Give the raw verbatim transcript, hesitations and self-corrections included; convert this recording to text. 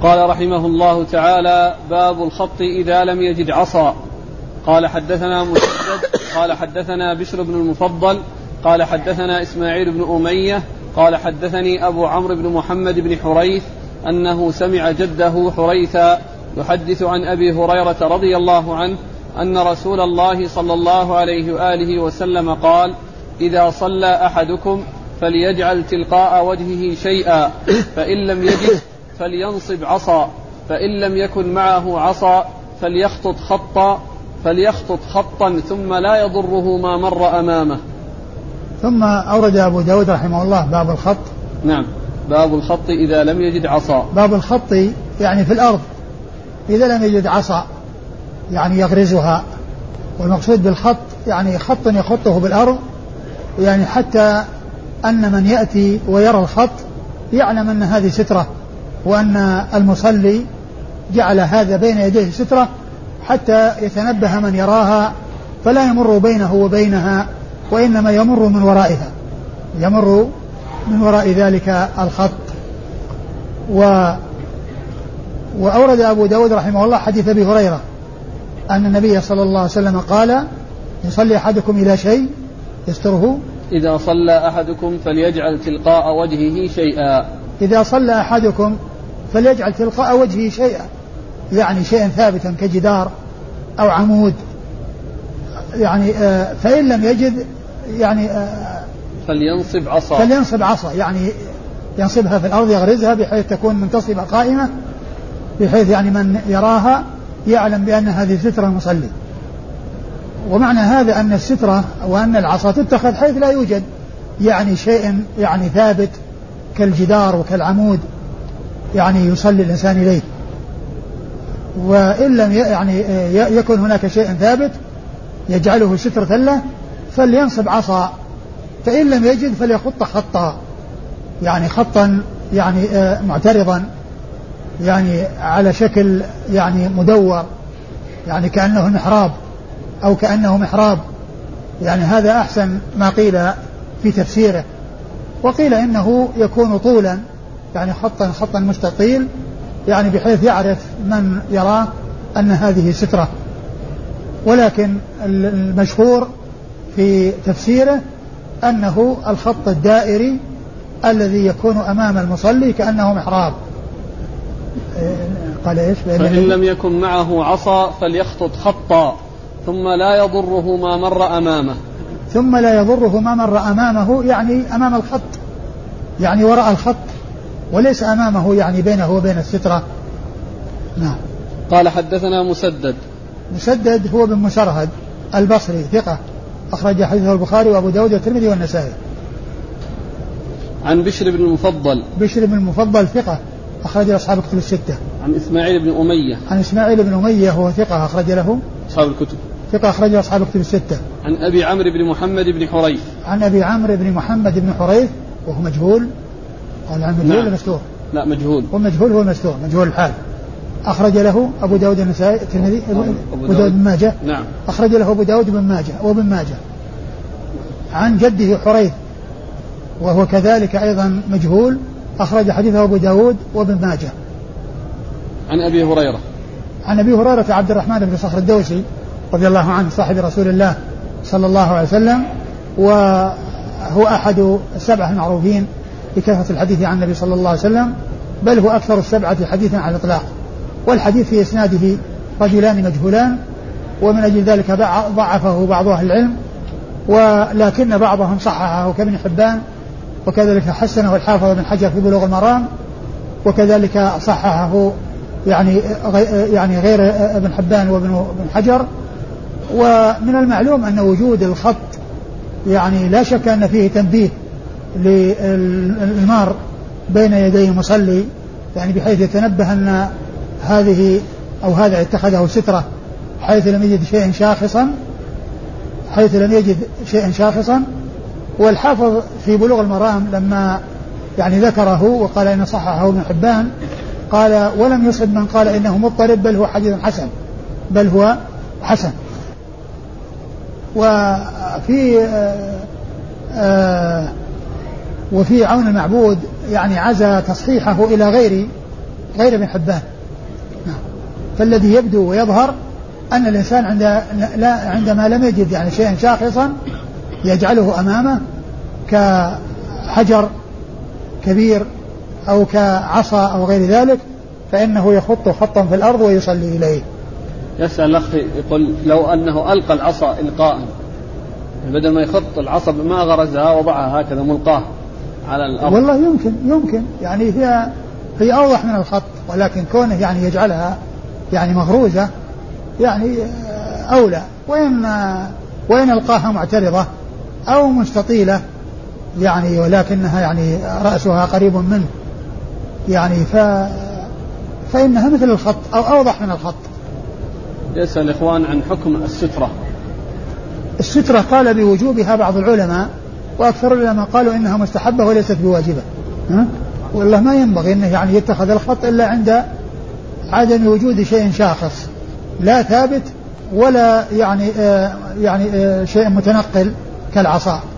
قال رحمه الله تعالى: باب الخط إذا لم يجد عصا. قال حدثنا مسدد قال حدثنا بشر بن المفضل قال حدثنا إسماعيل بن أمية قال حدثني أبو عمرو بن محمد بن حريث أنه سمع جده حريثا يحدث عن أبي هريرة رضي الله عنه أن رسول الله صلى الله عليه وآله وسلم قال: إذا صلى أحدكم فليجعل تلقاء وجهه شيئا، فإن لم يجد فلينصب عصا، فإن لم يكن معه عصا فليخطط خطا فليخطط خطا ثم لا يضره ما مر أمامه. ثم أورد أبو داود رحمه الله باب الخط. نعم، باب الخط إذا لم يجد عصا. باب الخط يعني في الأرض إذا لم يجد عصا يعني يغرزها، والمقصود بالخط يعني خط يخطه بالأرض، يعني حتى أن من يأتي ويرى الخط يعلم أن هذه سترة، وأن المصلي جعل هذا بين يديه سترة حتى يتنبه من يراها فلا يمر بينه وبينها، وإنما يمر من ورائها، يمر من وراء ذلك الخط. و وأورد أبو داود رحمه الله حديث أبي هريرة أن النبي صلى الله عليه وسلم قال: يصلي أحدكم إلى شيء يستره. إذا صلى أحدكم فليجعل تلقاء وجهه شيئا. إذا صلى أحدكم فليجعل تلقاء وجهه شيئا، يعني شيئا ثابتا كجدار أو عمود، يعني آه فإن لم يجد يعني آه فلينصب عصا فلينصب عصا يعني ينصبها في الأرض يغرزها بحيث تكون منتصبة قائمة، بحيث يعني من يراها يعلم بأن هذه سترة المصلي. ومعنى هذا أن السترة وأن العصا تتخذ حيث لا يوجد يعني شيء يعني ثابت كالجدار وكالعمود يعني يصلي الإنسان إليه. وإن لم يعني يكن هناك شيء ثابت يجعله سترة له فلينصب عصا، فإن لم يجد فليخط خطا، يعني خطا يعني معترضا، يعني على شكل يعني مدور، يعني كأنه محراب أو كأنه محراب، يعني هذا أحسن ما قيل في تفسيره. وقيل إنه يكون طولا، يعني خطا خطا مستطيل، يعني بحيث يعرف من يراه أن هذه سترة. ولكن المشهور في تفسيره أنه الخط الدائري الذي يكون أمام المصلي كأنه محراب. قال إيش؟ فإن لم يكن معه عصا فليخطط خطا ثم لا يضره ما مر أمامه. ثم لا يضره ما مر أمامه يعني أمام الخط، يعني وراء الخط، وليس أمامه يعني بينه وبين السترة. نعم. قال حدثنا مسدد. مسدد هو بن مسرهد البصري ثقة، أخرج حديثه البخاري وأبو داود والترمذي والنسائي. عن بشر بن المفضل. بشر بن المفضل ثقة، أخرج أصحاب الكتب الستة. عن إسماعيل بن أمية. عن إسماعيل بن أمية هو ثقة، أخرج له أصحاب الكتب. ثقة، أخرج أصحاب الكتب الستة. عن أبي عمرو بن محمد بن حريث. عن أبي عمرو بن محمد بن حريث وهو مجهول. قال عن مجهول ولا مستور؟ لا مجهول. والمجهول هو المستور، مجهول الحال. أخرج له أبو داود النسائي الترمذي أبو داود بن ماجه. نعم. أخرج له أبو داود بن ماجه وابن ماجه. عن جده حريث وهو كذلك أيضا مجهول، أخرج حديثه أبو داود وابن ماجه. عن أبي هريرة. عن أبي هريرة عبد الرحمن بن صخر الدوسي رضي الله عنه صاحب رسول الله صلى الله عليه وسلم، وهو أحد السبعة المعروفين بكثرة الحديث عن النبي صلى الله عليه وسلم، بل هو أكثر السبعة حديثا على الإطلاق. والحديث في إسناده رجلان مجهولان، ومن أجل ذلك ضعفه بعض أهل العلم، ولكن بعضهم صححه كابن حبان، وكذلك حسنه الحافظ بن حجر في بلوغ المرام، وكذلك صححه يعني يعني غير ابن حبان وابن حجر. ومن المعلوم أن وجود الخط يعني لا شك أن فيه تنبيه للمار بين يدي المصلي، يعني بحيث يتنبه أن هذه أو هذا اتخذه سترة حيث لم يجد شيئا شاخصا حيث لم يجد شيئا شاخصا. والحافظ في بلوغ المرام لما يعني ذكره وقال إن صححه ابن حبان قال: ولم يصب من قال إنه مضطرب، بل هو حديث حسن بل هو حسن. وفي آآ آآ وفي عون المعبود يعني عزى تصحيحه إلى غير غير ابن حبان. نعم. فالذي يبدو ويظهر أن الإنسان عند لا عندما لم يجد يعني شيئا شاخصا يجعله أمامه كحجر كبير أو كعصا أو غير ذلك فإنه يخط خطا في الأرض ويصلي إليه. يسأل الأخ يقول لو أنه ألقى العصا إلقاء بدل ما يخط العصا ما غرزها وضعها هكذا ملقاه على الأرض. والله يمكن يمكن يعني هي هي أوضح من الخط، ولكن كونه يعني يجعلها يعني مغروزة يعني أولى. وإن وإن ألقاها معترضة أو مستطيلة يعني ولكنها يعني رأسها قريب منه يعني ف فإنها مثل الخط أو أوضح من الخط. يسأل الإخوان عن حكم السترة. السترة قال بوجوبها بعض العلماء، وأكثر العلماء قالوا إنها مستحبة وليست بواجبة. ها؟ والله ما ينبغي إنه يعني يتخذ الخط إلا عند عدم وجود شيء شاخص لا ثابت ولا يعني آه يعني آه شيء متنقل كالعصا.